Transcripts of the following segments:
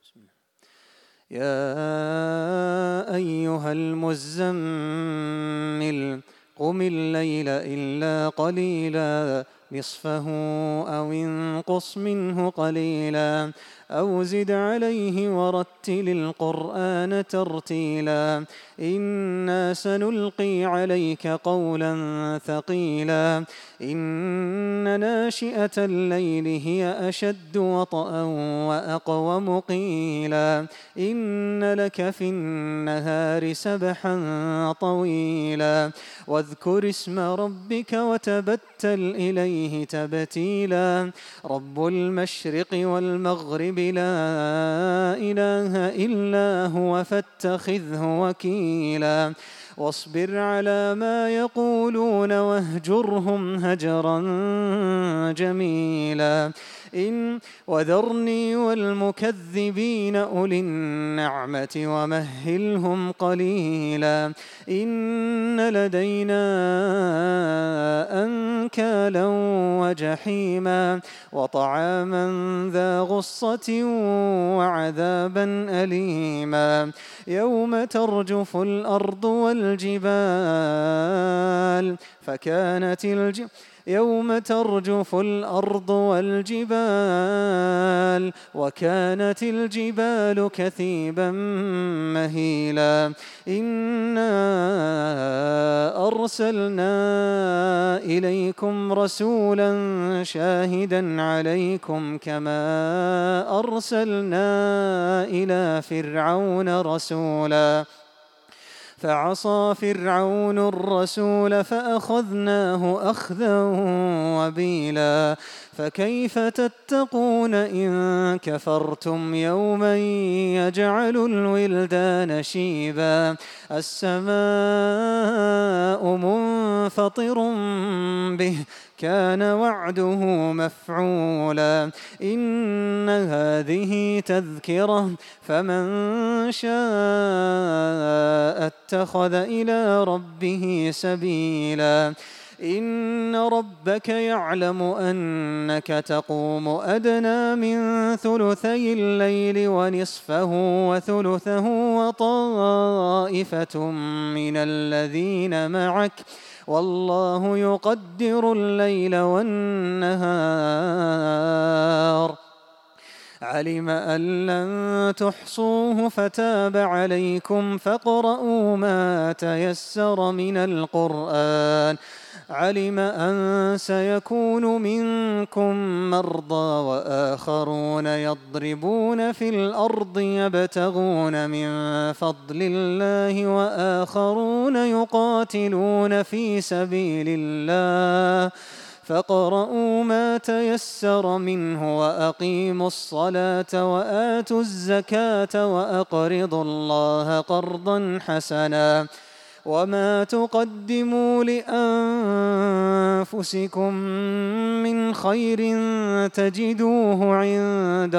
يا أيها المزمل قم الليل إلا قليلا نصفه أو انقص منه قليلا أو زد عليه ورتل القرآن ترتيلا إنا سنلقي عليك قولا ثقيلا إن ناشئة الليل هي أشد وطئا وأقوم قيلا إن لك في النهار سبحا طويلا واذكر اسم ربك وتبتل إليه تبتيلا رب المشرق والمغرب لا إله إلا هو فاتخذه وكيلا واصبر على ما يقولون واهجرهم هجرا جميلا وذرني والمكذبين أولي النعمة ومهلهم قليلا إن لدينا أنكالا وجحيما وطعاما ذا غصة وعذابا أليما يوم ترجف الأرض والجبال يوم ترجف الأرض والجبال وكانت الجبال كثيبا مهيلا إنا أرسلنا إليكم رسولا شاهدا عليكم كما أرسلنا إلى فرعون رسولا فعصى فرعون الرسول فأخذناه أخذا وبيلا فكيف تتقون إن كفرتم يوما يجعل الولدان شيبا السماء منفطر به كان وعده مفعولا إن هذه تذكرة فمن شاء اتخذ إلى ربه سبيلا إن ربك يعلم أنك تقوم أدنى من ثلثي الليل ونصفه وثلثه وطائفة من الذين معك والله يقدر الليل والنهار علم أن لن تحصوه فتاب عليكم فاقرؤوا ما تيسر من القرآن علم أن سيكون منكم مرضى وآخرون يضربون في الأرض يبتغون من فضل الله وآخرون يقاتلون في سبيل الله فاقرؤوا ما تيسر منه وأقيموا الصلاة وآتوا الزكاة وأقرضوا الله قرضا حسنا وما تقدموا لأنفسكم من خير تجدوه عند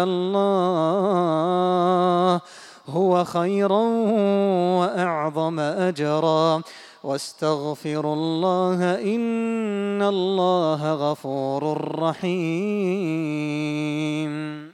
الله هو خيرا وأعظم أجرا واستغفروا الله إن الله غفور رحيم.